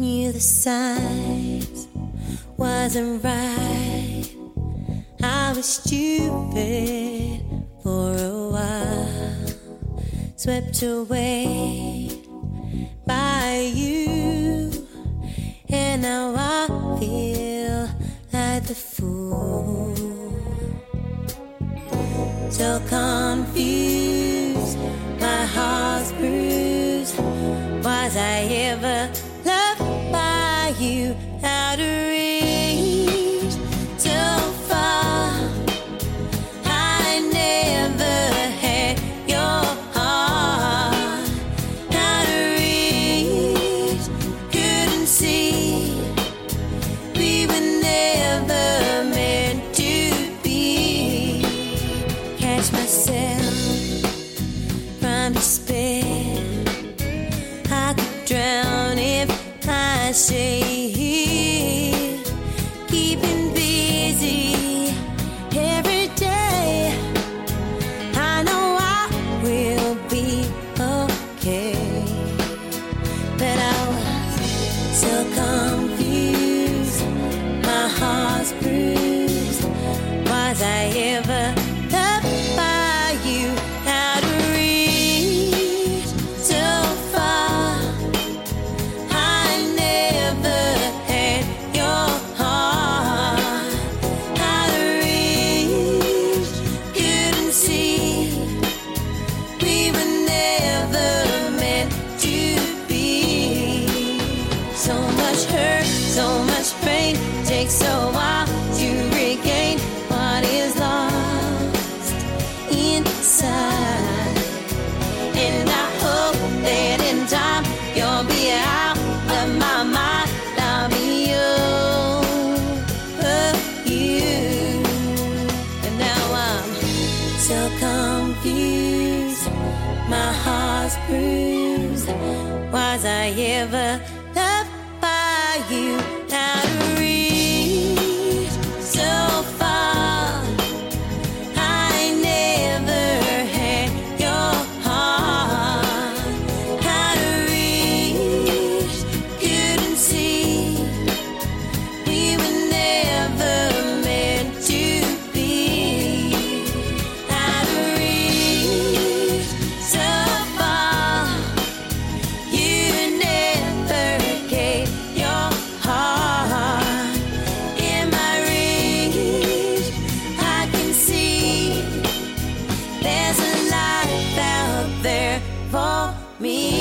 knew the signs wasn't right. I was stupid for a while, swept away by you, and now I feel like the fool. So confused, my heart's bruised. Was I ever loved by you? Out of reach, so far. I never had your heart. Out of reach, couldn't see. We were never meant to be. Catch myself from despair. I could drown if I say. Keeping busy every day. I know I will be okay, but I was so confused. My heart's bruised. Was I ever loved by you? Out of reach, so far. I never had your heart. Out of reach, couldn't see. We were never meant to be. So much hurt, so much pain. Takes a while to regain what is lost inside. And I hope that in time you'll be out of my mind. I'll be over you. And now I'm so confused. My heart's bruised. Was I ever loved by you? Out of reach, so far. I never had your heart. Out of reach, couldn't see. We were never meant to be. Out of reach, so far. You never gave your heart. In my reach, I can see there's a life out there for me.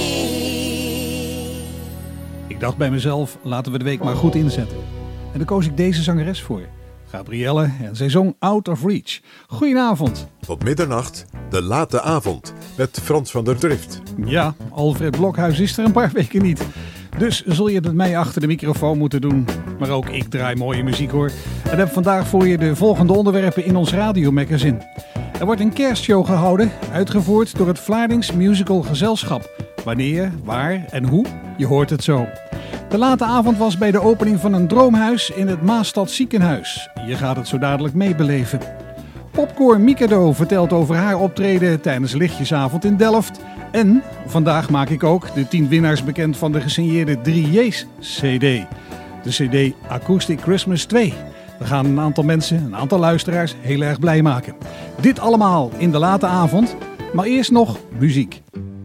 Ik dacht bij mezelf, laten we de week maar goed inzetten. En dan koos ik deze zangeres voor. Gabrielle, en zij zong Out of Reach. Goedenavond. Tot middernacht, de late avond, met Frans van der Drift. Ja, Alfred Blokhuis is er een paar weken niet. Dus zul je het met mij achter de microfoon moeten doen. Maar ook ik draai mooie muziek hoor. En heb vandaag voor je de volgende onderwerpen in ons radiomagazine. Er wordt een kerstshow gehouden, uitgevoerd door het Vlaardings Musical Gezelschap. Wanneer, waar en hoe, je hoort het zo. De late avond was bij de opening van een droomhuis in het Maastad ziekenhuis. Je gaat het zo dadelijk meebeleven. Popcorn Mikado vertelt over haar optreden tijdens Lichtjesavond in Delft. En vandaag maak ik ook de 10 winnaars bekend van de gesigneerde 3J's CD. De CD Acoustic Christmas 2. We gaan een aantal mensen, een aantal luisteraars heel erg blij maken. Dit allemaal in de late avond, maar eerst nog muziek.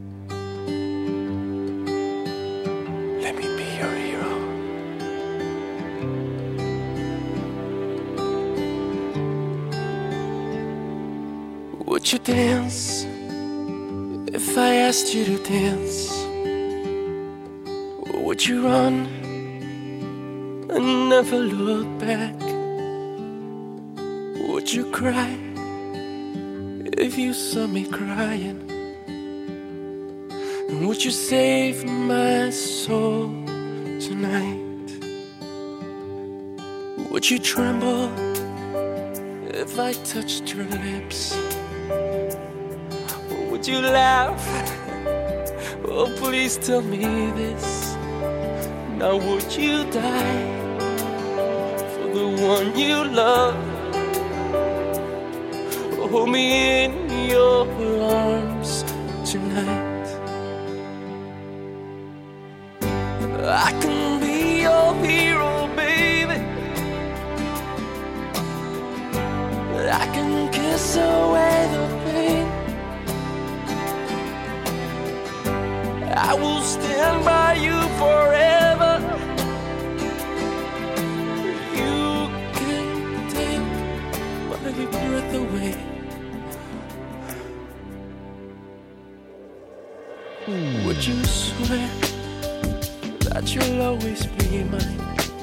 Let me be your hero. Would you dance if I asked you to dance? Would you run and never look back? Would you cry if you saw me crying? And would you save my soul tonight? Would you tremble if I touched your lips? Or would you laugh? Oh, please tell me this. Now would you die for the one you love? Hold me in your arms tonight. I can be I can kiss away the pain. I will stand by you forever. You can take my breath away. Would you swear that you'll always be mine?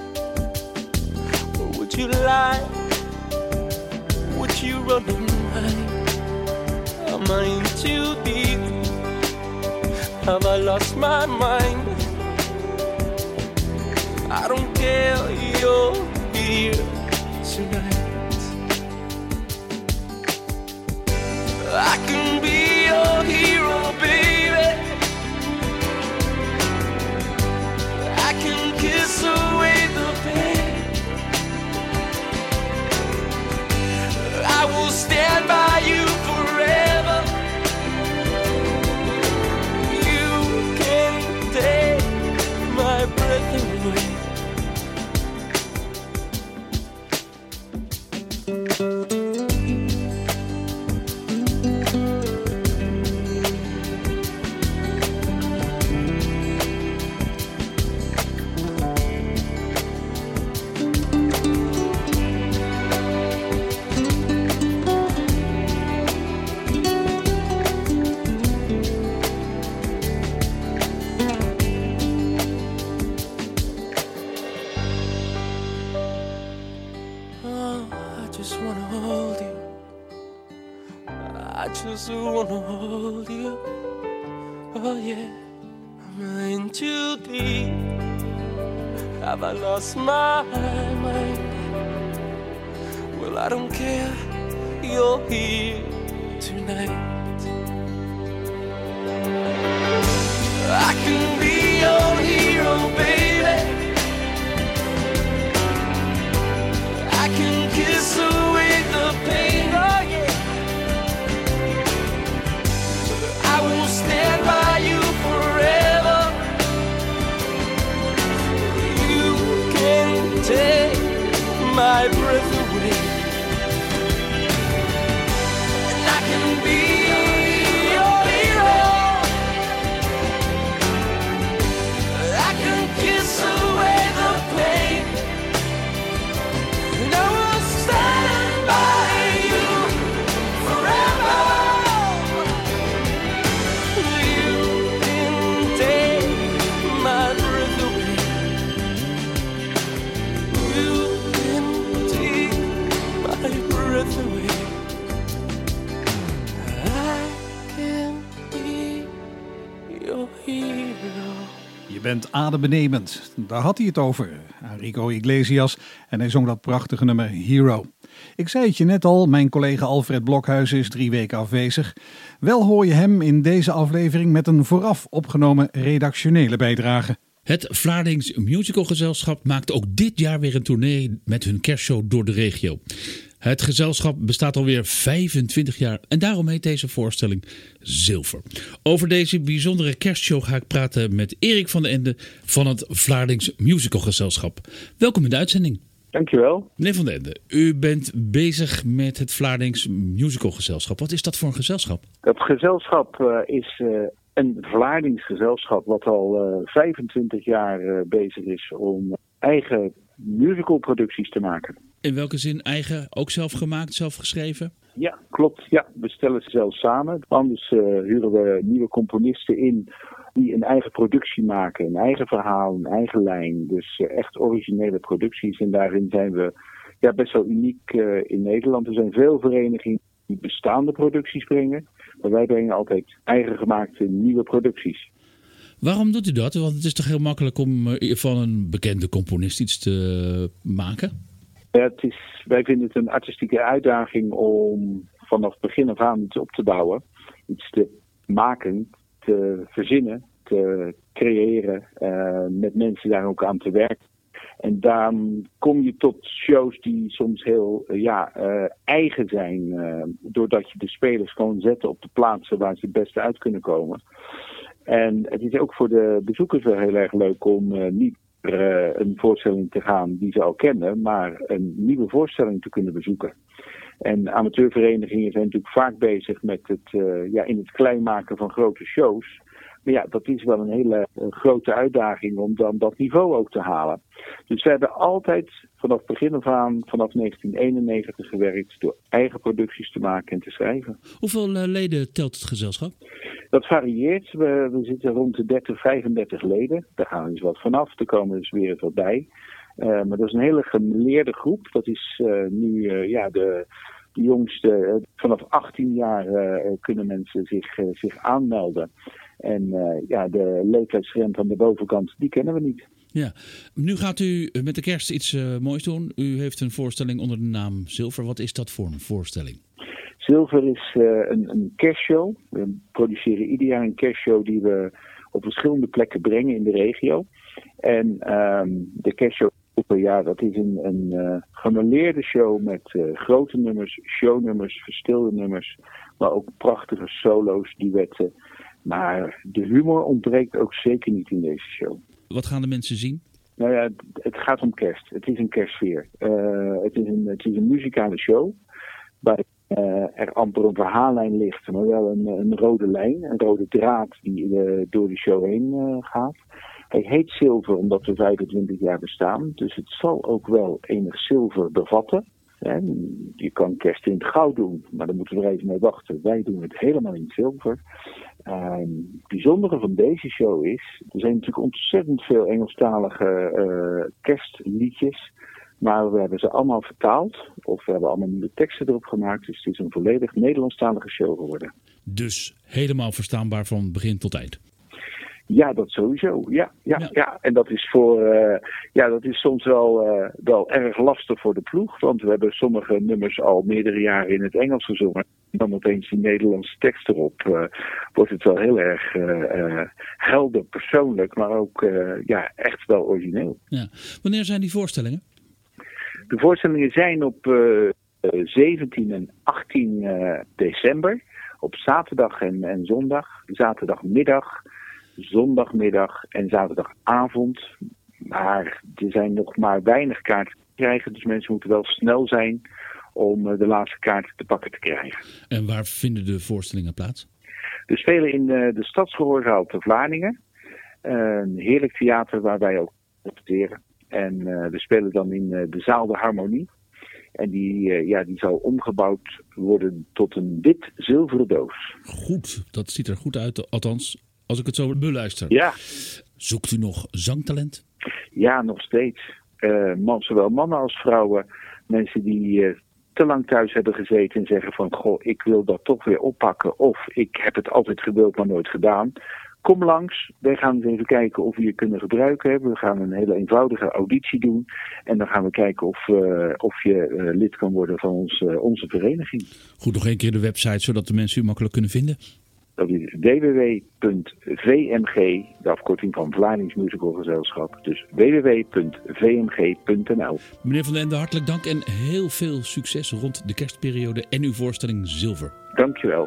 Or would you lie? Would you run and hide? Am I in too deep? Have I lost my mind? I don't care, you're here tonight. I can be your hero, baby. I can kiss away the pain. I will stand by you forever. You can take my breath away. Have I lost my mind? Well, I don't care, you're here tonight. I can be your hero, baby. I can kiss away the pain, oh yeah. I will stand by you forever. Take my breath away, and I can be your hero. I can kiss away the pain, and I will stand by you forever. You can take my breath away. Je bent adembenemend. Daar had hij het over. Enrico Iglesias. En hij zong dat prachtige nummer Hero. Ik zei het je net al, mijn collega Alfred Blokhuizen is 3 weken afwezig. Wel hoor je hem in deze aflevering met een vooraf opgenomen redactionele bijdrage. Het Vlaardings Musicalgezelschap maakt ook dit jaar weer een tournee met hun kerstshow door de regio. Het gezelschap bestaat alweer 25 jaar en daarom heet deze voorstelling Zilver. Over deze bijzondere kerstshow ga ik praten met Erik van den Ende van het Vlaardings Musicalgezelschap. Welkom in de uitzending. Dankjewel. Meneer van den Ende, u bent bezig met het Vlaardings Musicalgezelschap. Wat is dat voor een gezelschap? Het gezelschap is een Vlaardings gezelschap wat al 25 jaar bezig is om eigen musicalproducties te maken. In welke zin eigen? Ook zelf gemaakt, zelf geschreven? Ja, klopt. Ja, we stellen ze zelf samen. Anders huren we nieuwe componisten in die een eigen productie maken. Een eigen verhaal, een eigen lijn. Dus echt originele producties. En daarin zijn we best wel uniek in Nederland. Er zijn veel verenigingen die bestaande producties brengen. Maar wij brengen altijd eigen gemaakte nieuwe producties. Waarom doet u dat? Want het is toch heel makkelijk om van een bekende componist iets te maken? Wij vinden het een artistieke uitdaging om vanaf begin af aan iets op te bouwen. Iets te maken, te verzinnen, te creëren, met mensen daar ook aan te werken. En dan kom je tot shows die soms heel eigen zijn. Doordat je de spelers gewoon zet op de plaatsen waar ze het beste uit kunnen komen. En het is ook voor de bezoekers wel heel erg leuk om niet een voorstelling te gaan die ze al kennen, maar een nieuwe voorstelling te kunnen bezoeken. En amateurverenigingen zijn natuurlijk vaak bezig met het in het klein maken van grote shows. Maar ja, dat is wel een hele grote uitdaging om dan dat niveau ook te halen. Dus we hebben altijd vanaf begin af aan, vanaf 1991 gewerkt door eigen producties te maken en te schrijven. Hoeveel leden telt het gezelschap? Dat varieert. We zitten rond de 30, 35 leden. Daar gaan we eens wat vanaf. Er komen dus weer wat bij. Maar dat is een hele gemeleerde groep. Dat is nu de jongste. Vanaf 18 jaar kunnen mensen zich aanmelden. En de leeftijdsgrens aan de bovenkant, die kennen we niet. Ja, nu gaat u met de kerst iets moois doen. U heeft een voorstelling onder de naam Zilver. Wat is dat voor een voorstelling? Zilver is een kerstshow. We produceren ieder jaar een kerstshow die we op verschillende plekken brengen in de regio. En de kerstshow, dat is een gemêleerde show met grote nummers, shownummers, verstilde nummers. Maar ook prachtige solo's, duetten. Maar de humor ontbreekt ook zeker niet in deze show. Wat gaan de mensen zien? Nou ja, het gaat om kerst. Het is een kerstsfeer. Het is een muzikale show. Waar er amper een verhaallijn ligt, maar wel een rode lijn. Een rode draad die door de show heen gaat. Hij heet Zilver omdat we 25 jaar bestaan. Dus het zal ook wel enig zilver bevatten. Je kan kerst in het goud doen, maar daar moeten we er even mee wachten. Wij doen het helemaal in het zilver. Het bijzondere van deze show is, er zijn natuurlijk ontzettend veel Engelstalige kerstliedjes. Maar we hebben ze allemaal vertaald, of we hebben allemaal nieuwe teksten erop gemaakt. Dus het is een volledig Nederlandstalige show geworden. Dus helemaal verstaanbaar van begin tot eind? Ja, dat sowieso. Ja. En dat is dat is soms wel erg lastig voor de ploeg. Want we hebben sommige nummers al meerdere jaren in het Engels gezongen. Dan opeens die Nederlandse tekst erop. Wordt het wel heel erg helder, persoonlijk, maar ook echt wel origineel. Ja. Wanneer zijn die voorstellingen? De voorstellingen zijn op 17 en 18 december. Op zaterdag en zondag. Zaterdagmiddag, zondagmiddag en zaterdagavond. Maar er zijn nog maar weinig kaarten te krijgen. Dus mensen moeten wel snel zijn om de laatste kaarten te pakken te krijgen. En waar vinden de voorstellingen plaats? We spelen in de Stadsgehoorzaal te Vlaardingen. Een heerlijk theater waar wij ook opteren. En we spelen dan in de zaal de Harmonie. En die zal omgebouwd worden tot een wit-zilveren doos. Goed, dat ziet er goed uit. Althans, als ik het zo beluister. Ja. Zoekt u nog zangtalent? Ja, nog steeds. Zowel mannen als vrouwen. Mensen die te lang thuis hebben gezeten en zeggen van... Goh, ik wil dat toch weer oppakken. Of ik heb het altijd gewild, maar nooit gedaan. Kom langs. Wij gaan eens even kijken of we je kunnen gebruiken. We gaan een hele eenvoudige auditie doen. En dan gaan we kijken of je lid kan worden van onze vereniging. Goed, nog één keer de website, zodat de mensen u makkelijk kunnen vinden. Dat is www.vmg, de afkorting van Vlaardings Musical Gezelschap. Dus www.vmg.nl. Meneer Van den Ende, hartelijk dank en heel veel succes rond de kerstperiode en uw voorstelling Zilver. Dankjewel.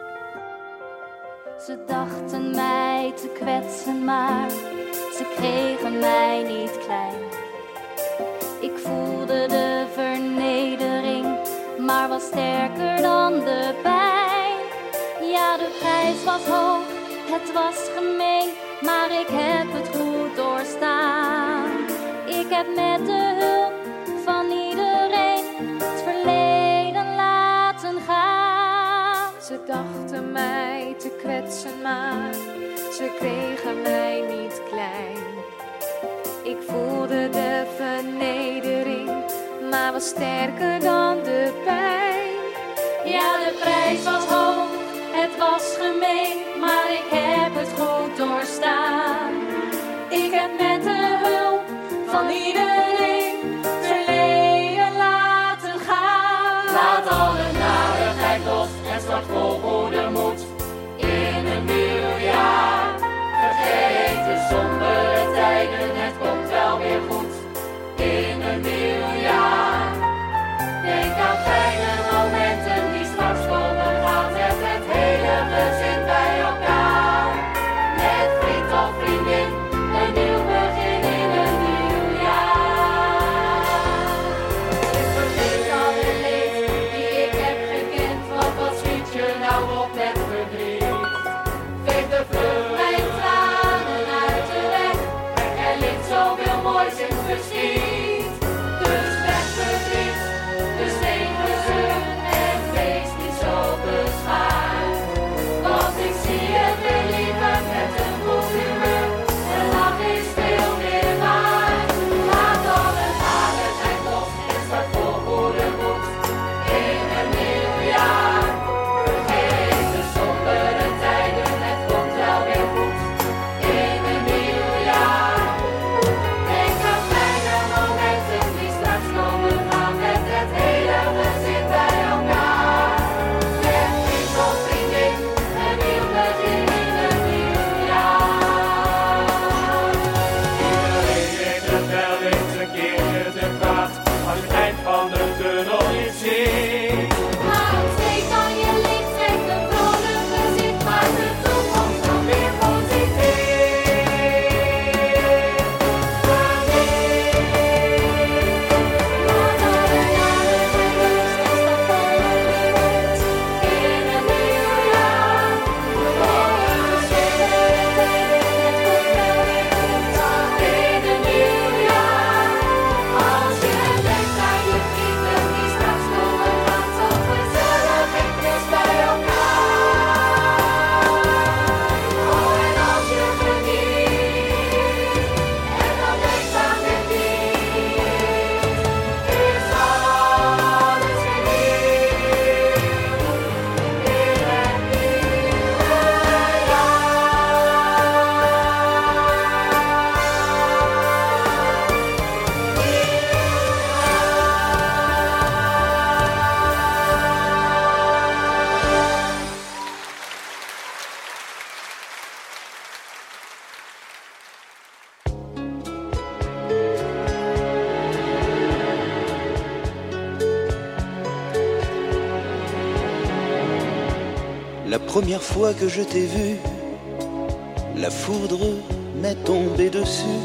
Ze dachten mij te kwetsen, maar ze kregen mij niet klein. Ik voelde de vernedering, maar was sterker dan de pijn. Ja, de prijs was hoog, het was gemeen, maar ik heb het goed doorstaan. Ik heb met de hulp van iedereen het verleden laten gaan. Ze dachten mij te kwetsen, maar ze kregen mij niet klein. Ik voelde de vernedering, maar was sterker dan de pijn. Ja, de prijs was hoog, het was gemeen, maar ik heb het goed doorstaan. Ik heb met de hulp van iedereen het verleden laten gaan. Laat alle narigheid los en start vol goede moed in een nieuw jaar. Vergeet de sombere tijden, het komt wel weer goed in een nieuw jaar. Denk aan fijne momenten die straks komen, gaan met het hele gezin bij elkaar. Met vriend of vriendin, een nieuw begin in een nieuw jaar. La première fois que je t'ai vu, la foudre m'est tombée dessus.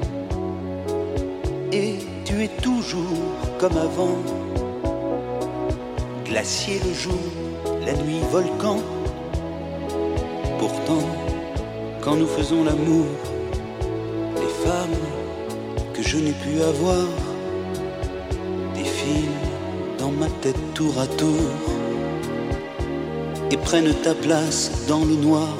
Et tu es toujours comme avant, glacier le jour, la nuit volcan. Pourtant, quand nous faisons l'amour, les femmes que je n'ai pu avoir défilent dans ma tête tour à tour et prennent ta place dans le noir.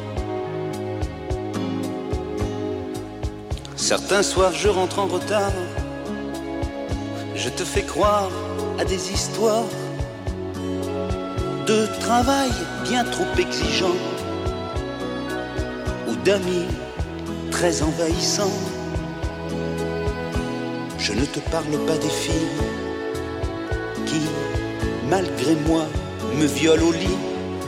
Certains soirs je rentre en retard, je te fais croire à des histoires de travail bien trop exigeant ou d'amis très envahissants. Je ne te parle pas des filles qui, malgré moi, me violent au lit.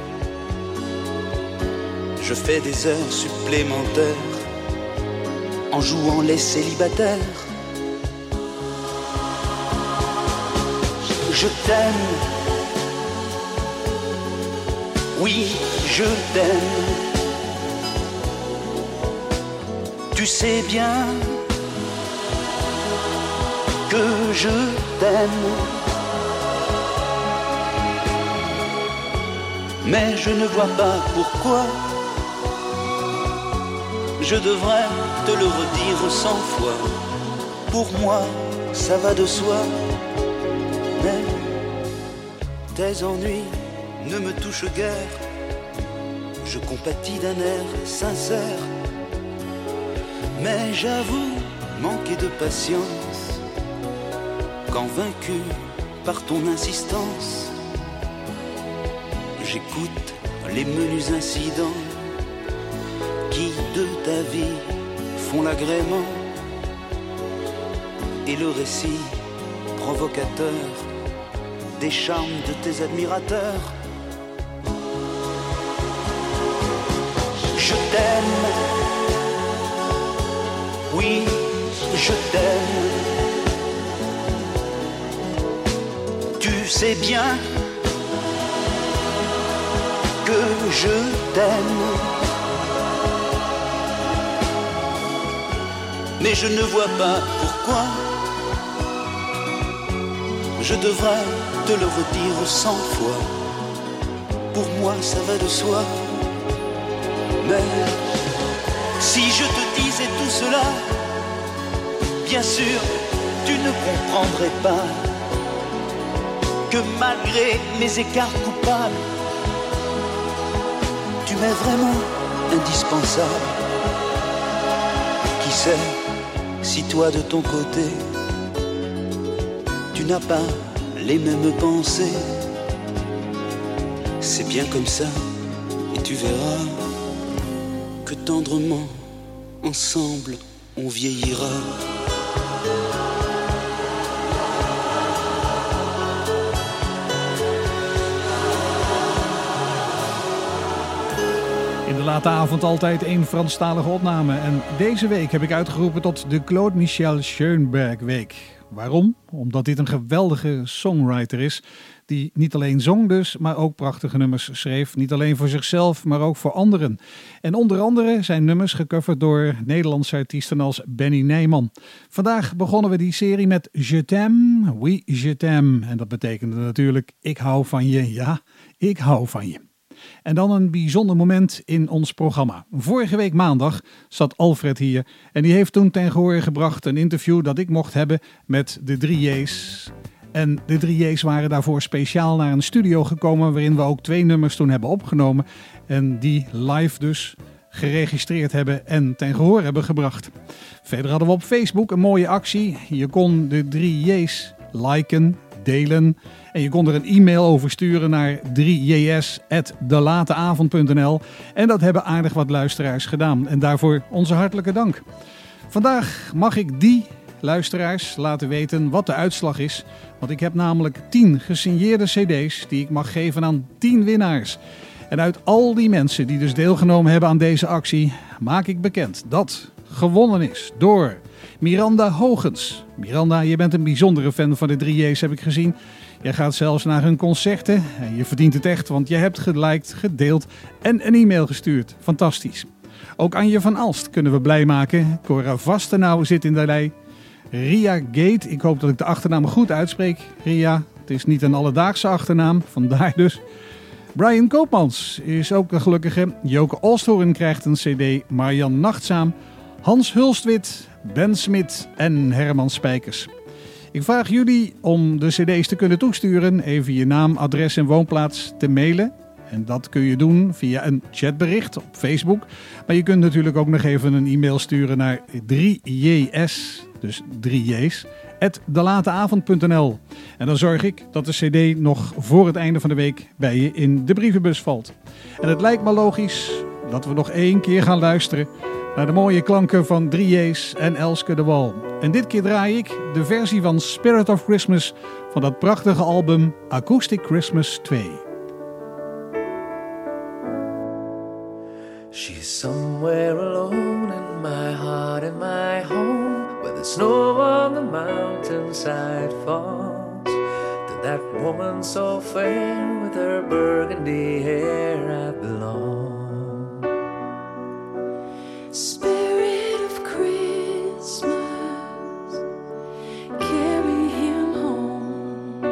Je fais des heures supplémentaires en jouant les célibataires. Je t'aime, oui, je t'aime. Tu sais bien que je t'aime, mais je ne vois pas pourquoi je devrais te le redire 100 fois. Pour moi, ça va de soi, mais tes ennuis ne me touchent guère. Je compatis d'un air sincère, mais j'avoue manquer de patience quand vaincu par ton insistance. J'écoute les menus incidents qui de ta vie font l'agrément et le récit provocateur des charmes de tes admirateurs. Je t'aime, oui, je t'aime. Tu sais bien que je t'aime, mais je ne vois pas pourquoi je devrais te le redire 100 fois. Pour moi ça va de soi, mais si je te disais tout cela, bien sûr tu ne comprendrais pas que malgré mes écarts coupables, tu m'es vraiment indispensable. Qui sait si toi de ton côté tu n'as pas les mêmes pensées. C'est bien comme ça et tu verras que tendrement ensemble on vieillira. In de late avond altijd één Franstalige opname. En deze week heb ik uitgeroepen tot de Claude Michel Schoenberg Week. Waarom? Omdat dit een geweldige songwriter is. Die niet alleen zong dus, maar ook prachtige nummers schreef. Niet alleen voor zichzelf, maar ook voor anderen. En onder andere zijn nummers gecoverd door Nederlandse artiesten als Benny Nijman. Vandaag begonnen we die serie met Je t'aime, oui je t'aime. En dat betekende natuurlijk ik hou van je, ja, ik hou van je. En dan een bijzonder moment in ons programma. Vorige week maandag zat Alfred hier en die heeft toen ten gehore gebracht een interview dat ik mocht hebben met de 3 J's. En de 3 J's waren daarvoor speciaal naar een studio gekomen waarin we ook 2 nummers toen hebben opgenomen. En die live dus geregistreerd hebben en ten gehoor hebben gebracht. Verder hadden we op Facebook een mooie actie. Je kon de 3 J's liken, delen. En je kon er een e-mail over sturen naar 3js@delateavond.nl. En dat hebben aardig wat luisteraars gedaan. En daarvoor onze hartelijke dank. Vandaag mag ik die luisteraars laten weten wat de uitslag is. Want ik heb namelijk 10 gesigneerde cd's die ik mag geven aan 10 winnaars. En uit al die mensen die dus deelgenomen hebben aan deze actie, maak ik bekend dat gewonnen is door Miranda Hogens. Miranda, je bent een bijzondere fan van de 3J's, heb ik gezien. Je gaat zelfs naar hun concerten en je verdient het echt, want je hebt geliked, gedeeld en een e-mail gestuurd. Fantastisch. Ook Anje van Alst kunnen we blij maken. Cora Vastenau zit in de rij. Ria Gate, ik hoop dat ik de achternaam goed uitspreek. Ria, het is niet een alledaagse achternaam, vandaar dus. Brian Koopmans is ook een gelukkige. Joke Olsthoorn krijgt een cd. Marian Nachtzaam, Hans Hulstwit, Ben Smit en Herman Spijkers. Ik vraag jullie om de cd's te kunnen toesturen. Even je naam, adres en woonplaats te mailen. En dat kun je doen via een chatbericht op Facebook. Maar je kunt natuurlijk ook nog even een e-mail sturen naar 3js, dus 3j's, @delateavond.nl. En dan zorg ik dat de cd nog voor het einde van de week bij je in de brievenbus valt. En het lijkt me logisch dat we nog 1 keer gaan luisteren naar de mooie klanken van 3j's en Elske de Wal. En dit keer draai ik de versie van Spirit of Christmas van dat prachtige album Acoustic Christmas 2. She's somewhere alone in my heart and my home, where the snow on the mountainside falls. To that woman so fair with her burgundy hair I belong. Spirit of Christmas, carry him home.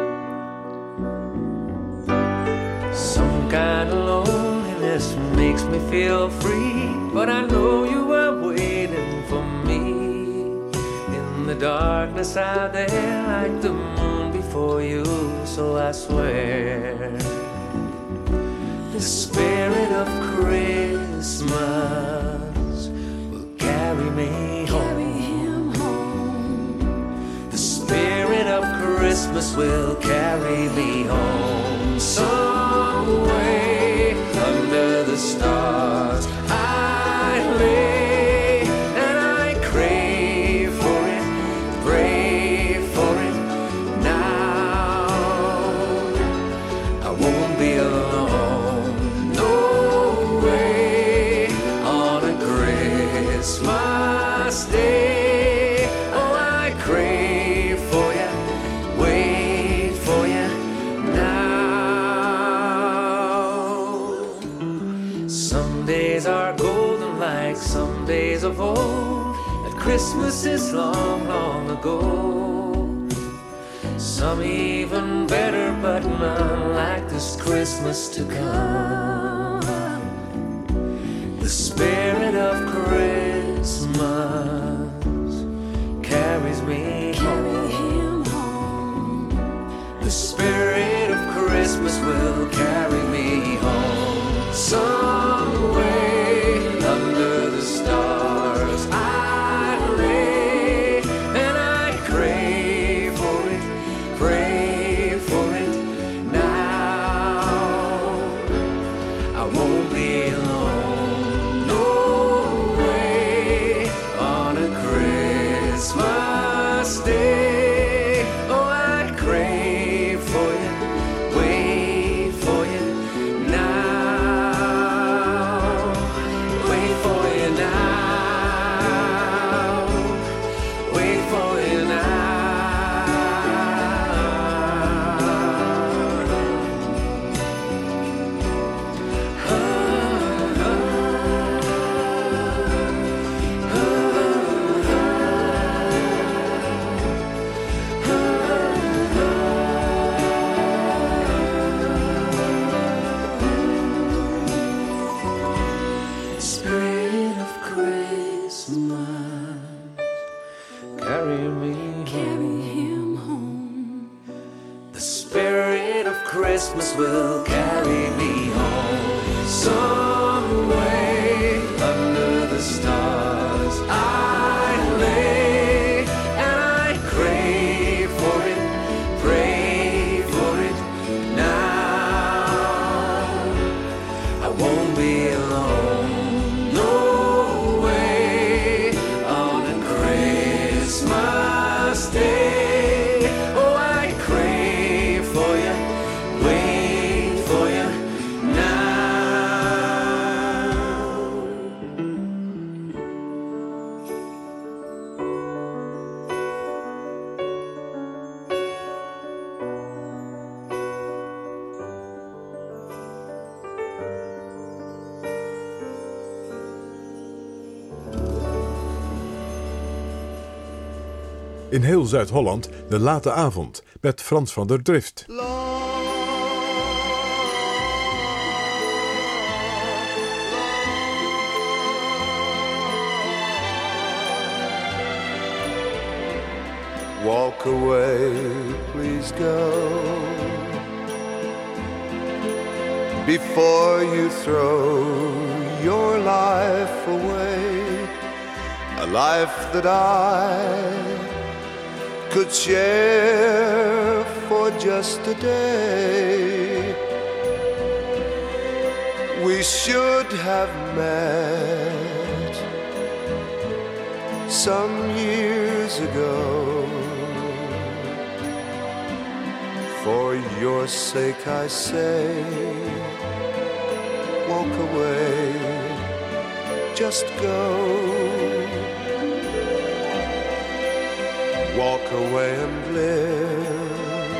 Some kind of loneliness makes me feel free, but I know you are waiting for me. In the darkness out there, like the moon before you, so I swear. The spirit of Christmas will carry me home. The spirit of Christmas will carry me home. Some way under the stars I lay, and I crave for it, pray for it now. I won't be alone, no way, on a Christmas day. Oh, I crave for you, wait for you now. Some days are golden like some days of old, that Christmas is long, long ago. Some even better, but none like this Christmas to come. The spirit of Christmas carries me home. The spirit of Christmas will carry me home. Some way under the stars I lay, and I crave for it, pray for it now. I won't be alone, no way, on a Christmas day. Oh, I crave for you, wait for you now. Wait for you now. Wait for you now. Spirit of Christmas, carry me home. The spirit of Christmas will carry me home. Some way under the stars I lay, and I crave for it, pray for it now. I won't be alone, no way, on a Christmas day. Oh, I crave for you, wait for you now. In heel Zuid-Holland de late avond met Frans van der Drift. Walk away, please go, before you throw your life away, a life that I could share for just a day. We should have met some years ago. For your sake I say, walk away, just go. Walk away and live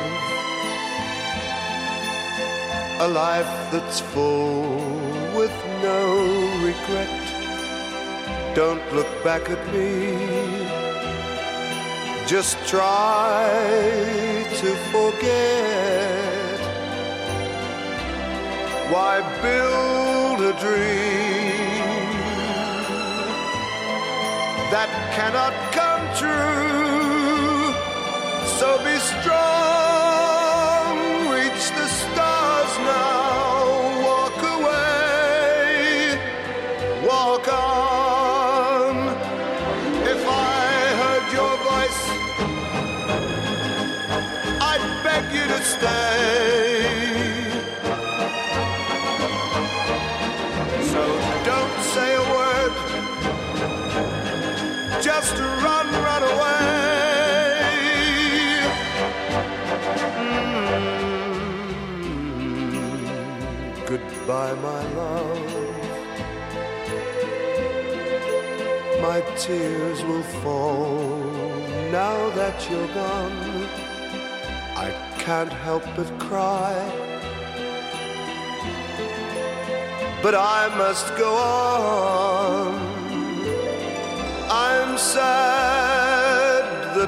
a life that's full with no regret. Don't look back at me, just try to forget. Why build a dream that cannot come true? So be strong, reach the stars now. Walk away, walk on. If I heard your voice, I'd beg you to stay. So don't say a word, just run, run away. Goodbye, my love. My tears will fall now that you're gone. I can't help but cry, but I must go on. I'm sad that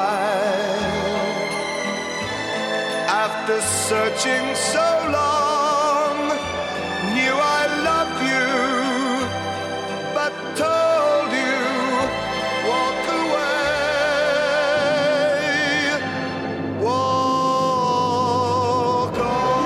after searching so long, knew I loved you, but told you, walk away, walk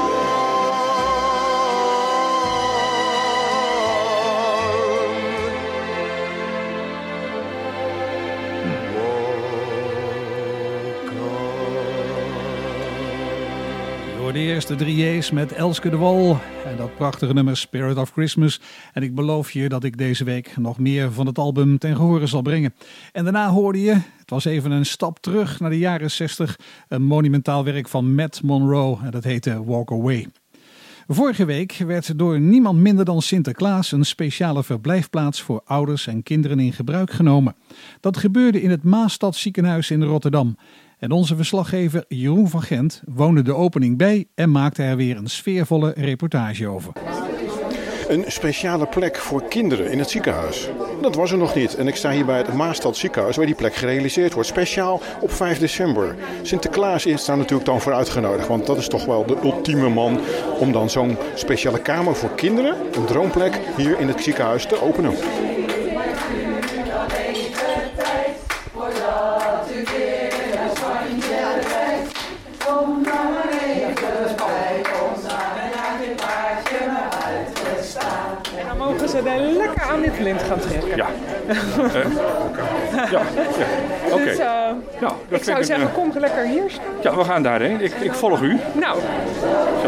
De eerste 3 J's met Elske de Wol en dat prachtige nummer Spirit of Christmas. En ik beloof je dat ik deze week nog meer van het album ten gehore zal brengen. En daarna hoorde je, het was even een stap terug naar de jaren 60, een monumentaal werk van Matt Monro en dat heette Walk Away. Vorige week werd door niemand minder dan Sinterklaas een speciale verblijfplaats voor ouders en kinderen in gebruik genomen. Dat gebeurde in het Maastadziekenhuis in Rotterdam. En onze verslaggever Jeroen van Gent woonde de opening bij en maakte er weer een sfeervolle reportage over. Een speciale plek voor kinderen in het ziekenhuis. Dat was er nog niet. En ik sta hier bij het Maastadziekenhuis waar die plek gerealiseerd wordt. Speciaal op 5 december. Sinterklaas is daar natuurlijk dan voor uitgenodigd. Want dat is toch wel de ultieme man om dan zo'n speciale kamer voor kinderen, een droomplek, hier in het ziekenhuis te openen. Mogen ze daar lekker aan dit lint gaan trekken? Ja. Ja. Oké. Dus, ik zou zeggen, kom lekker hier staan. Ja, we gaan daarheen. Ik volg u. Nou. Zo.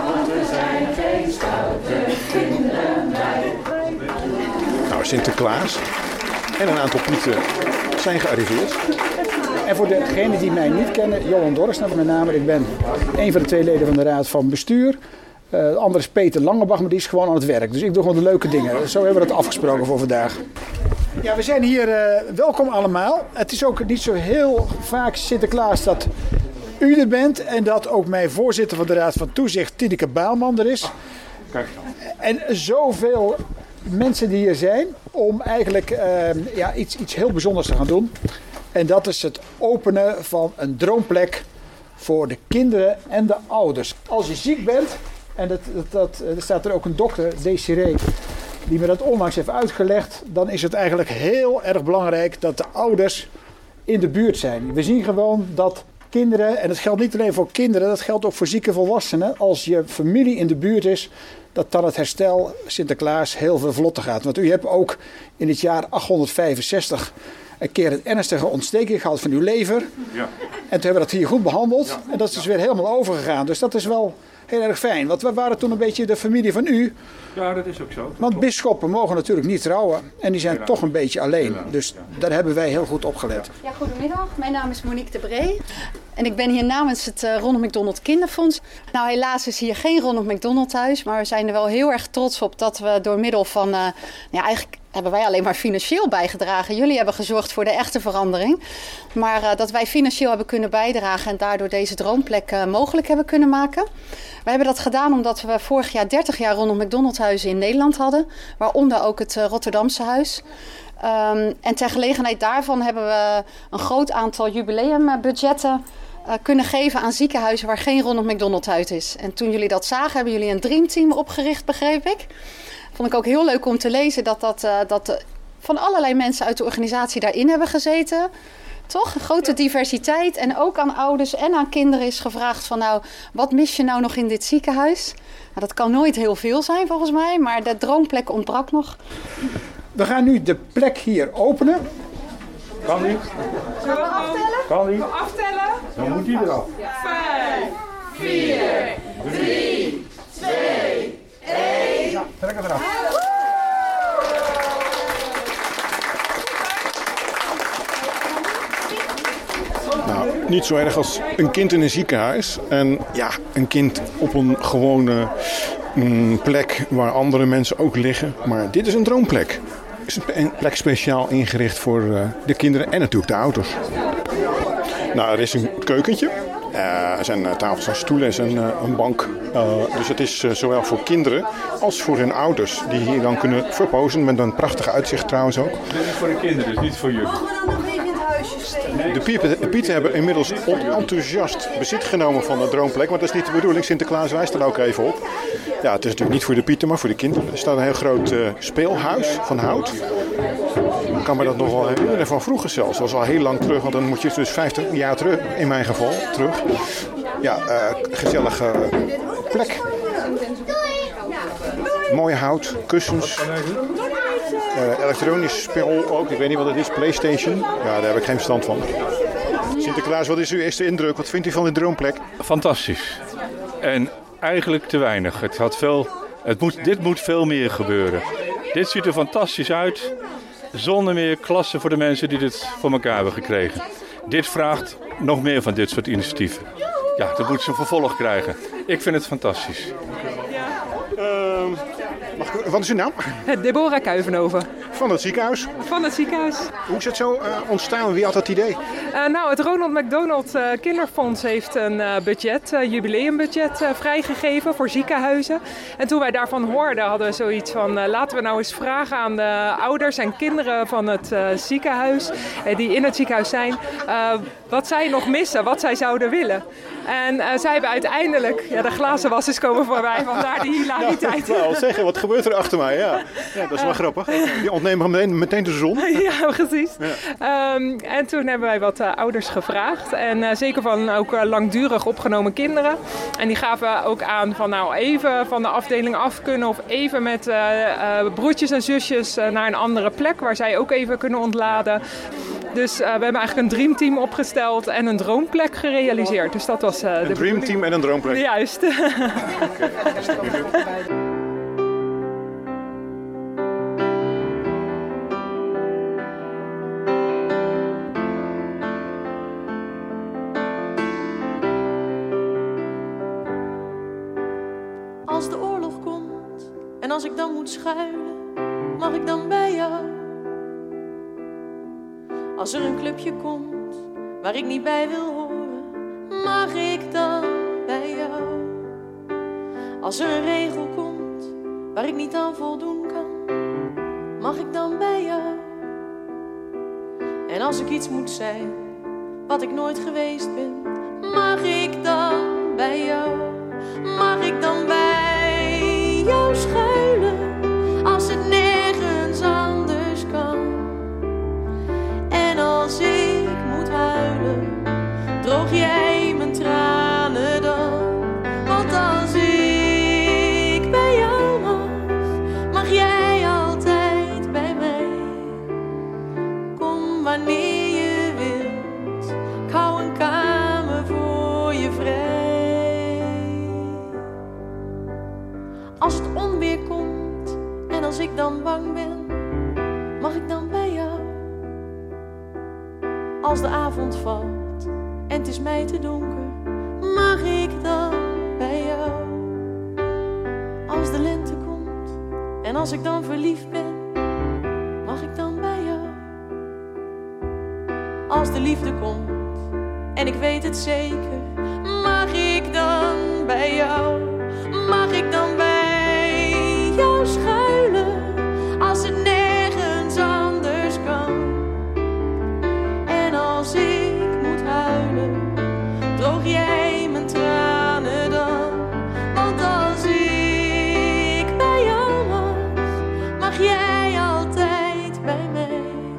Nou, Sinterklaas en een aantal pieten zijn gearriveerd. En voor degenen die mij niet kennen, Johan Dorst, met name. Ik ben een van de 2 leden van de Raad van Bestuur. De andere is Peter Langebach, maar die is gewoon aan het werk. Dus ik doe gewoon de leuke dingen. Zo hebben we dat afgesproken voor vandaag. Ja, we zijn hier welkom allemaal. Het is ook niet zo heel vaak Sinterklaas dat u er bent. En dat ook mijn voorzitter van de Raad van Toezicht, Tineke Baalman, er is. Kijk. En zoveel mensen die hier zijn om eigenlijk iets heel bijzonders te gaan doen. En dat is het openen van een droomplek voor de kinderen en de ouders. Als je ziek bent, en er staat er ook een dokter, Desiree, die me dat onlangs heeft uitgelegd, dan is het eigenlijk heel erg belangrijk dat de ouders in de buurt zijn. We zien gewoon dat kinderen, en dat geldt niet alleen voor kinderen, dat geldt ook voor zieke volwassenen. Als je familie in de buurt is, dat dan het herstel Sinterklaas heel veel vlotter gaat. Want u hebt ook in het jaar 865 een keer een ernstige ontsteking gehad van uw lever. Ja. En toen hebben we dat hier goed behandeld. Ja. En dat is dus weer helemaal overgegaan. Dus dat is wel heel erg fijn. Want we waren toen een beetje de familie van u. Ja, dat is ook zo. Want bisschoppen mogen natuurlijk niet trouwen. En die zijn toch een beetje alleen. Dus daar hebben wij heel goed op gelet. Ja, goedemiddag. Mijn naam is Monique de Bree. En ik ben hier namens het Ronald McDonald Kinderfonds. Nou, helaas is hier geen Ronald McDonald thuis. Maar we zijn er wel heel erg trots op dat we door middel van... eigenlijk hebben wij alleen maar financieel bijgedragen. Jullie hebben gezorgd voor de echte verandering. Maar dat wij financieel hebben kunnen bijdragen en daardoor deze droomplek mogelijk hebben kunnen maken. We hebben dat gedaan omdat we vorig jaar 30 jaar Ronald McDonald huizen in Nederland hadden. Waaronder ook het Rotterdamse huis. En ter gelegenheid daarvan hebben we een groot aantal jubileumbudgetten kunnen geven aan ziekenhuizen waar geen Ronald McDonald huis is. En toen jullie dat zagen, hebben jullie een dreamteam opgericht, begreep ik. Vond ik ook heel leuk om te lezen dat van allerlei mensen uit de organisatie daarin hebben gezeten. Toch? Een grote diversiteit. En ook aan ouders en aan kinderen is gevraagd van nou, wat mis je nou nog in dit ziekenhuis? Nou, dat kan nooit heel veel zijn volgens mij, maar de droomplek ontbrak nog. We gaan nu de plek hier openen. Kan niet. Zullen we aftellen? Kan niet. Zullen we aftellen? Dan moet die eraf. 5, 4, 3, 2, 1. Ja, trek het eraf. Nou, niet zo erg als een kind in een ziekenhuis. En ja, een kind op een gewone plek waar andere mensen ook liggen. Maar dit is een droomplek. Het is een plek speciaal ingericht voor de kinderen en natuurlijk de ouders. Nou, er is een keukentje. Er zijn tafels en stoelen, er is een bank. Dus het is zowel voor kinderen als voor hun ouders die hier dan kunnen verpozen. Met een prachtig uitzicht trouwens ook. Dit is voor de kinderen, dus niet voor jullie. Mogen we dan nog even in het huisje spelen? De Pieten hebben inmiddels enthousiast bezit genomen van de droomplek. Maar dat is niet de bedoeling. Sinterklaas wijst er ook even op. Ja, het is natuurlijk niet voor de Pieten, maar voor de kinderen. Er staat een heel groot speelhuis van hout. Ik kan me dat nog wel herinneren van vroeger zelfs. Dat was al heel lang terug, want dan moet je dus 50 jaar terug, in mijn geval, terug. Ja, gezellige plek. Mooi hout, kussens. Elektronisch spel ook. Ik weet niet wat het is, PlayStation. Ja, daar heb ik geen verstand van. Sinterklaas, wat is uw eerste indruk? Wat vindt u van de droomplek? Fantastisch. En eigenlijk te weinig. Dit moet veel meer gebeuren. Dit ziet er fantastisch uit. Zonder meer klasse voor de mensen die dit voor elkaar hebben gekregen. Dit vraagt nog meer van dit soort initiatieven. Ja, dat moet ze een vervolg krijgen. Ik vind het fantastisch. Wat is uw naam? Deborah Kuivenhoven. Van het ziekenhuis? Van het ziekenhuis. Hoe is het zo ontstaan? Wie had dat idee? Het Ronald McDonald Kinderfonds heeft een jubileumbudget vrijgegeven voor ziekenhuizen. En toen wij daarvan hoorden, hadden we zoiets van laten we nou eens vragen aan de ouders en kinderen van het ziekenhuis, die in het ziekenhuis zijn, wat zij nog missen, wat zij zouden willen. En zij hebben uiteindelijk, de glazen was is komen voorbij, vandaar die hilariteit. Ik wou zeggen, wat gebeurt er achter mij? Ja, dat is wel grappig. Je ontneemt meteen de zon. Ja, precies. Ja. En toen hebben wij wat ouders gevraagd. En zeker van ook langdurig opgenomen kinderen. En die gaven ook aan van even van de afdeling af kunnen. Of even met broertjes en zusjes naar een andere plek. Waar zij ook even kunnen ontladen. Dus we hebben eigenlijk een dreamteam opgesteld en een droomplek gerealiseerd. Dus dat was een dreamteam en een droomplek. Juist. Okay. Als de oorlog komt en als ik dan moet schuilen, mag ik dan bij jou? Als er een clubje komt waar ik niet bij wil horen, mag ik dan bij jou? Als er een regel komt waar ik niet aan voldoen kan, mag ik dan bij jou? En als ik iets moet zijn wat ik nooit geweest ben, mag ik dan bij jou? Mag ik dan bij jou schuilen als het nergens anders kan? En als ik moet huilen, droog jij mijn tranen dan? Want als ik bij jou mag jij altijd bij mij. Kom wanneer je wilt, ik hou een kamer voor je vrij. Als het onweer komt en als ik dan bang ben, mag ik dan bij jou? Als de avond valt en het is mij te donker, mag ik dan bij jou? Als de lente komt en als ik dan verliefd ben, mag ik dan bij jou? Als de liefde komt en ik weet het zeker, mag ik dan bij jou? Mag ik dan bij jou schuilen als het nergens anders kan? En als ik moet huilen, droog jij mijn tranen dan? Want als ik bij jou mag jij altijd bij mij.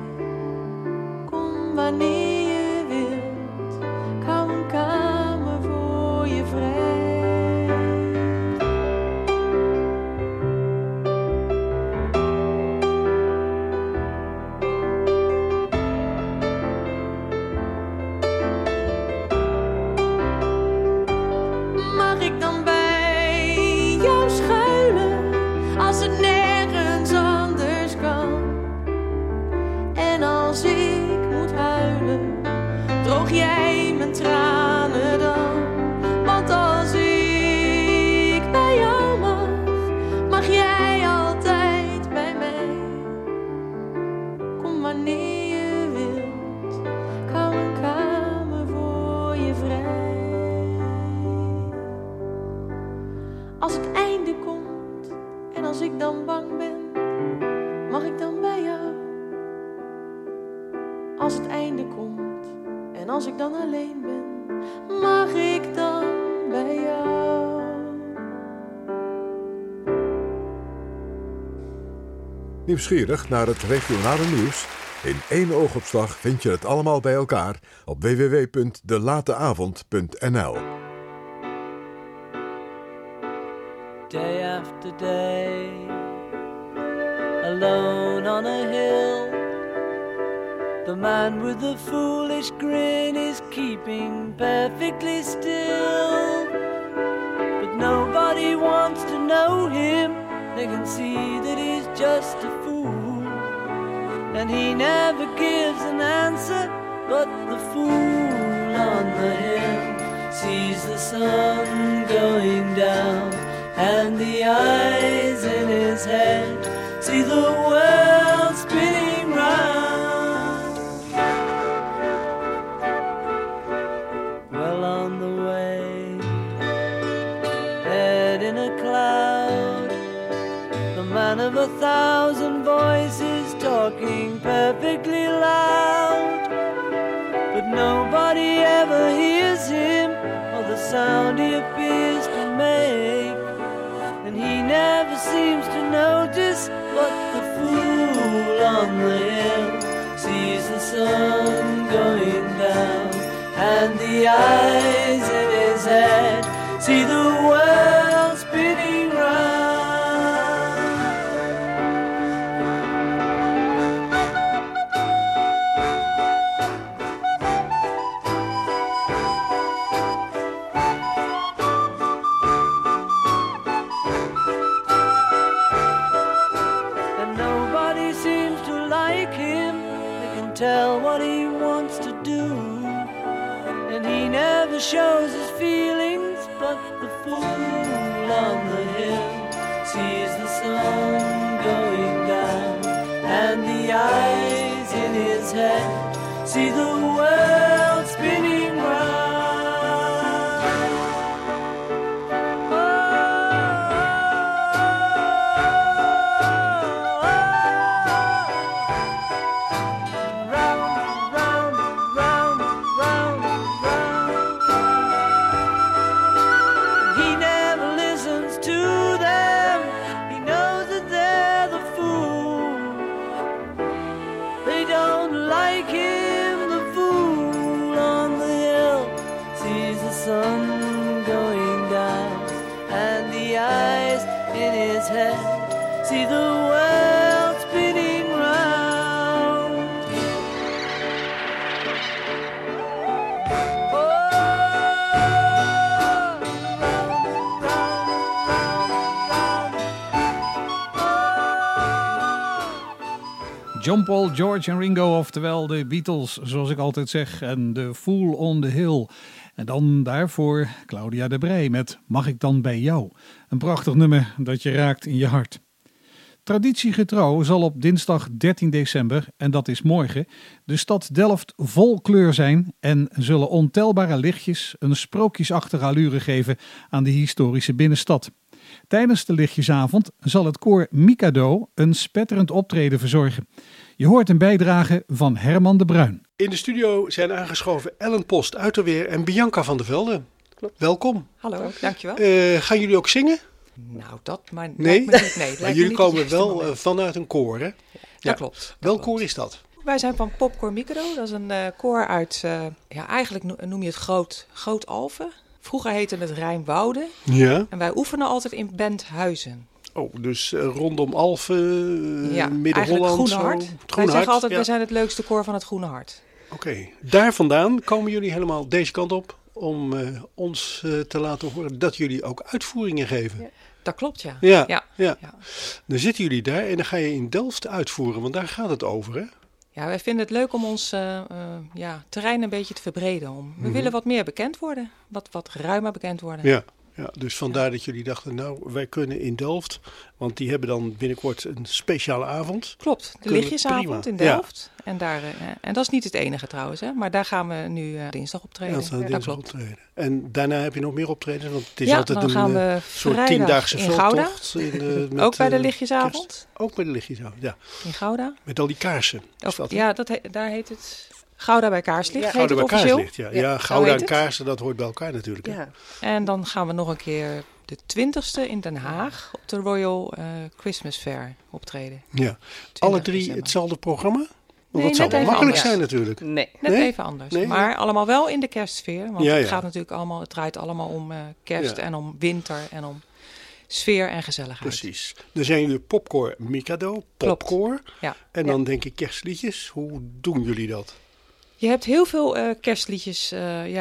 Kom wanneer je wilt, ik hou een kamer voor je vrij. Mag ik dan bij jou schuilen als het nergens anders kan? En als ik moet huilen, droog jij mijn tranen dan? Want als ik bij jou mag jij altijd bij mij. Kom wanneer je wilt, ik hou een kamer voor je vrij. Als het einde komt en als ik dan bang ben, mag ik dan bij jou? Als het einde komt en als ik dan alleen ben, mag ik dan bij jou? Nieuwsgierig naar het regionale nieuws? In één oogopslag vind je het allemaal bij elkaar op www.delateavond.nl. Day after day, alone on a hill, the man with the foolish grin is keeping perfectly still. But nobody wants to know him, they can see that he's just a fool. And he never gives an answer, but the fool on the hill sees the sun going down, and the eyes in his head see the world spinning round. Well on the way, head in a cloud, the man of 1,000 voices talking perfectly loud. But nobody ever hears him or the sound he appears to make. And he never seems to notice what the fool on the hill sees the sun going down, and the eyes in his head see the world spinning round. Tell what he wants to do, and he never shows his feelings, but the fool on the hill sees the sun going down, and the eyes in his head see the world spinning round. Round in his head. See the world spinning round. John, Paul, George en Ringo, oftewel de Beatles, zoals ik altijd zeg, en de Fool on the Hill. En dan daarvoor Claudia de Brij met Mag ik dan bij jou? Een prachtig nummer dat je raakt in je hart. Traditiegetrouw zal op dinsdag 13 december, en dat is morgen, de stad Delft vol kleur zijn en zullen ontelbare lichtjes een sprookjesachtige allure geven aan de historische binnenstad. Tijdens de lichtjesavond zal het koor Mikado een spetterend optreden verzorgen. Je hoort een bijdrage van Herman de Bruin. In de studio zijn aangeschoven Ellen Post Uiterweer en Bianca van der Velde. Klopt. Welkom. Hallo, dankjewel. Gaan jullie ook zingen? Nou, dat maar nee. Maar jullie komen wel vanuit een koor, hè? Dat klopt. Welk koor is dat? Wij zijn van Popkoor Mikado. Dat is een koor uit, eigenlijk noem je het Groot Alphen. Vroeger heette het Rijnwoude. Ja. En wij oefenen altijd in Benthuizen. Oh, dus rondom Alphen, Midden-Holland. Groene Hart. Wij zeggen altijd, wij zijn het leukste koor van het Groene Hart. Oké. Daar vandaan komen jullie helemaal deze kant op om ons te laten horen dat jullie ook uitvoeringen geven. Ja. Dat klopt, ja. Ja. Dan zitten jullie daar en dan ga je in Delft uitvoeren, want daar gaat het over, hè? Ja, wij vinden het leuk om ons terrein een beetje te verbreden. We willen wat meer bekend worden, wat ruimer bekend worden. Ja, dus vandaar dat jullie dachten, nou, wij kunnen in Delft, want die hebben dan binnenkort een speciale avond. Klopt, de lichtjesavond in Delft. Ja. En dat is niet het enige trouwens, hè? Maar daar gaan we nu dinsdag optreden. Ja, dat klopt. Optreden. En daarna heb je nog meer optredens, want het is altijd een soort 10-daagse veldtocht. Ook bij de lichtjesavond. Kerst. Ook bij de lichtjesavond, ja. In Gouda. Met al die kaarsen. Daar heet het Gouda bij Kaarslicht. Gouda bij Kaarslicht, ja. Gouda en kaarsen, dat hoort bij elkaar natuurlijk. Ja. En dan gaan we nog een keer de 20e in Den Haag op de Royal Christmas Fair optreden. Ja. Alle drie december. Hetzelfde programma? Nee, dat zou wel makkelijk anders zijn natuurlijk. Net even anders. Nee? Maar allemaal wel in de kerstsfeer. Want het gaat natuurlijk het draait allemaal om kerst en om winter en om sfeer en gezelligheid. Precies. Dan zijn jullie Popkoor Mikado, Popkoor. Ja. En dan denk ik kerstliedjes. Hoe doen jullie dat? Je hebt heel veel kerstliedjes,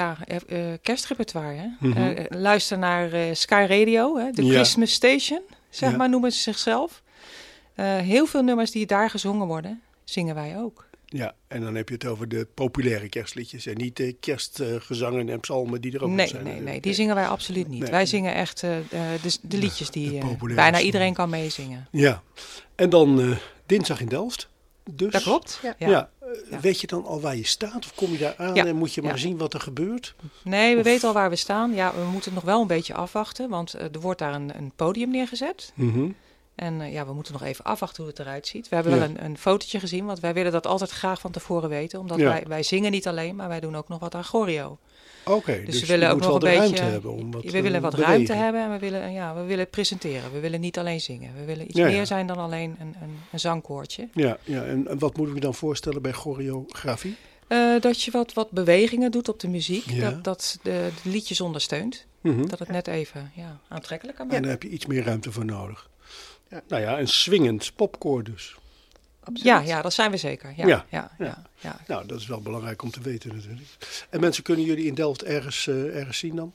kerstrepertoire. Hè? Mm-hmm. Luister naar Sky Radio, de Christmas Station, maar noemen ze zichzelf. Heel veel nummers die daar gezongen worden, zingen wij ook. Ja, en dan heb je het over de populaire kerstliedjes en niet de kerstgezangen en psalmen die er ook nog zijn. Nee, die zingen wij absoluut niet. Wij zingen echt de liedjes die bijna iedereen kan meezingen. Ja, en dan dinsdag in Delft. Dus. Dat klopt. Ja. Weet je dan al waar je staat of kom je daar aan en moet je maar zien wat er gebeurt? Nee, we weten al waar we staan. Ja, we moeten nog wel een beetje afwachten, want er wordt daar een podium neergezet. Mm-hmm. En we moeten nog even afwachten hoe het eruit ziet. We hebben wel een fotootje gezien, want wij willen dat altijd graag van tevoren weten. Omdat wij zingen niet alleen, maar wij doen ook nog wat aan choreo. Oké, dus we willen ook nog een beetje ruimte hebben om wat we willen wat ruimte hebben en we willen presenteren. We willen niet alleen zingen. We willen iets meer zijn dan alleen een zangkoortje. Ja, en wat moeten we dan voorstellen bij choreografie? Dat je wat bewegingen doet op de muziek. Dat de liedjes ondersteunt. Mm-hmm. Dat het net even aantrekkelijk kan maken. En daar heb je iets meer ruimte voor nodig. Ja. Nou ja, een swingend popkoor dus. Ja, dat zijn we zeker. Ja. Nou, dat is wel belangrijk om te weten natuurlijk. En mensen, kunnen jullie in Delft ergens zien dan?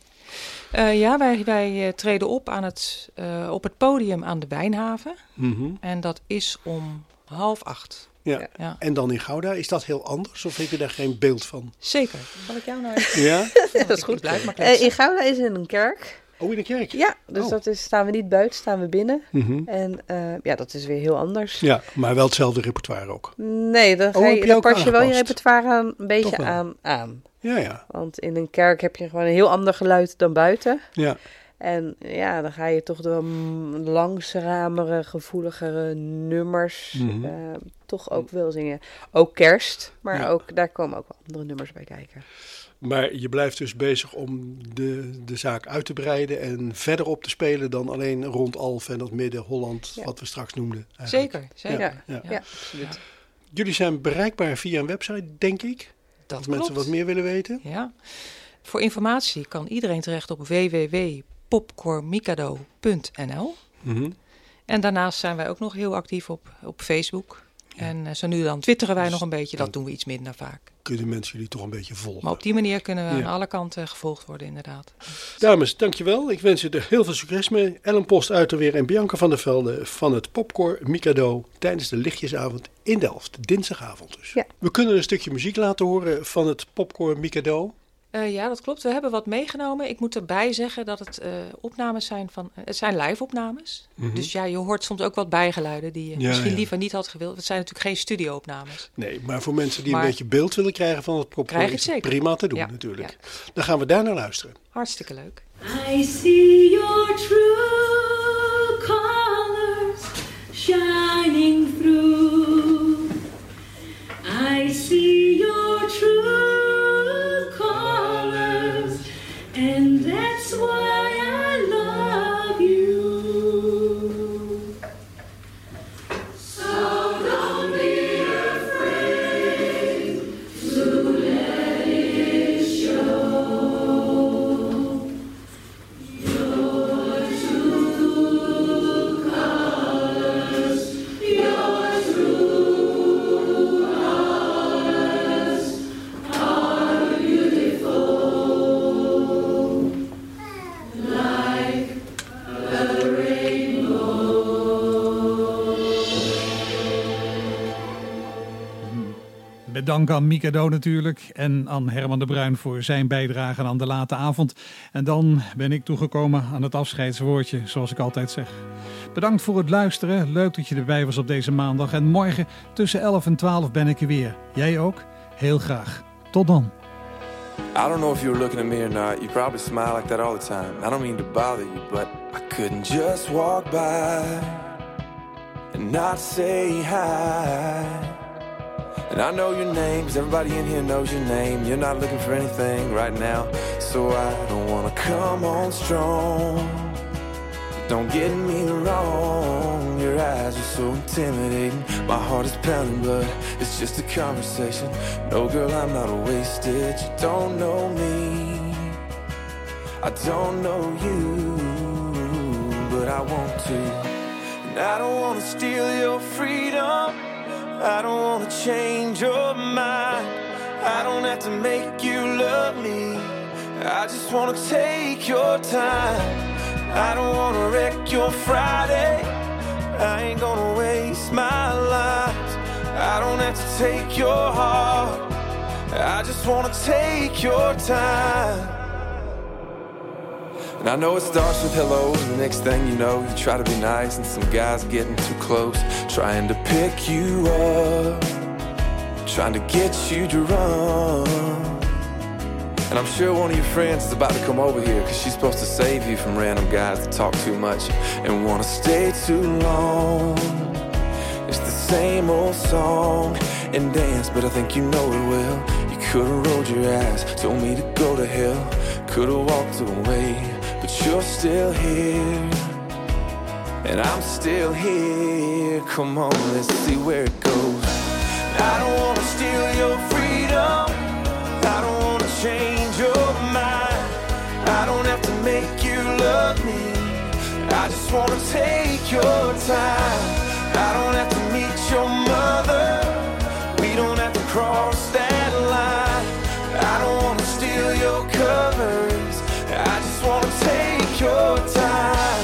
Wij treden op op het podium aan de Wijnhaven. Mm-hmm. En dat is om 7:30. Ja. En dan in Gouda, is dat heel anders of heb je daar geen beeld van? Zeker. Zal ik jou nou even... Ja? Dat is goed. In Gouda is in een kerk. Oh, in een kerk? Ja, dus staan we niet buiten, staan we binnen. Mm-hmm. En dat is weer heel anders. Ja, maar wel hetzelfde repertoire ook? Nee, dan pas je wel je repertoire een beetje aan. Ja. Want in een kerk heb je gewoon een heel ander geluid dan buiten. Ja. En dan ga je toch de langzamere, gevoeligere nummers toch ook wel zingen. Ook kerst, maar ook daar komen ook wel andere nummers bij kijken. Maar je blijft dus bezig om de zaak uit te breiden en verder op te spelen dan alleen rond Alphen en dat Midden-Holland, wat we straks noemden. Eigenlijk. Zeker. Ja, absoluut. Jullie zijn bereikbaar via een website, denk ik. Dat als mensen wat meer willen weten. Ja. Voor informatie kan iedereen terecht op www.popkoormikado.nl. Mhm. En daarnaast zijn wij ook nog heel actief op Facebook. Ja. En zo nu dan twitteren wij nog een beetje. Dat doen we iets minder vaak. Kunnen mensen jullie toch een beetje volgen? Maar op die manier kunnen we aan alle kanten gevolgd worden, inderdaad. Dames, dankjewel. Ik wens je er heel veel succes mee. Ellen Post Uiterweer en Bianca van der Velde van het Popkoor Mikado tijdens de Lichtjesavond in Delft. Dinsdagavond dus. Ja. We kunnen een stukje muziek laten horen van het Popkoor Mikado. Ja, dat klopt. We hebben wat meegenomen. Ik moet erbij zeggen dat het opnames zijn van... het zijn live-opnames. Mm-hmm. Dus ja, je hoort soms ook wat bijgeluiden die je misschien liever niet had gewild. Het zijn natuurlijk geen studio-opnames. Nee, maar voor mensen die een beetje beeld willen krijgen van het Popkoor is het prima te doen natuurlijk. Ja. Dan gaan we daar naar luisteren. Hartstikke leuk. I see your true colors shining through. I see your true and that's why I love you. So don't be afraid to let it show. Your true colors, your true colors are beautiful. Met dank aan Mikado natuurlijk en aan Herman de Bruin voor zijn bijdrage aan de late avond. En dan ben ik toegekomen aan het afscheidswoordje, zoals ik altijd zeg. Bedankt voor het luisteren. Leuk dat je erbij was op deze maandag. En morgen tussen 11 en 12 ben ik er weer. Jij ook? Heel graag. Tot dan. I don't know if you're looking at me or not. You probably smile like that all the time. I don't mean to bother you, but I couldn't just walk by and not say hi. And I know your name, 'cause everybody in here knows your name. You're not looking for anything right now, so I don't wanna come on strong. Don't get me wrong, your eyes are so intimidating. My heart is pounding, but it's just a conversation. No girl, I'm not wasted. You don't know me, I don't know you, but I want to. And I don't wanna steal your freedom, I don't wanna change your mind. I don't have to make you love me, I just wanna take your time. I don't wanna wreck your Friday, I ain't gonna waste my life. I don't have to take your heart, I just wanna take your time. And I know it starts with hello, and the next thing you know, you try to be nice, and some guy's getting too close, trying to pick you up, trying to get you drunk. And I'm sure one of your friends is about to come over here, 'cause she's supposed to save you from random guys that talk too much and wanna stay too long. It's the same old song and dance, but I think you know it well. You could've rolled your eyes, told me to go to hell, could've walked away, but you're still here, and I'm still here. Come on, let's see where it goes. I don't wanna steal your freedom, I don't wanna change your mind, I don't have to make you love me, I just wanna take your time. I don't have to meet your mother, we don't have to cross that line. I don't wanna steal your covers, I just wanna take your time.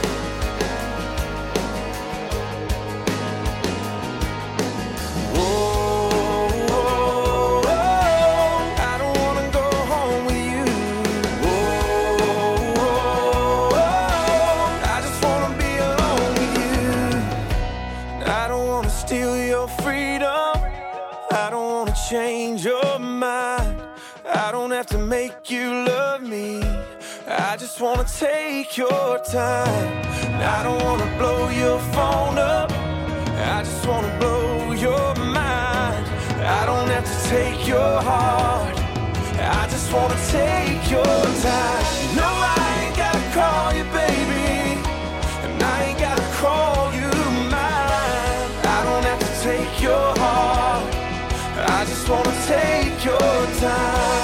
Change your mind, I don't have to make you love me, I just wanna take your time. I don't wanna blow your phone up, I just wanna blow your mind. I don't have to take your heart, I just wanna take your time. No, I ain't gotta call you baby, and I ain't gotta call you mine. I don't have to take your heart, I just wanna take your time.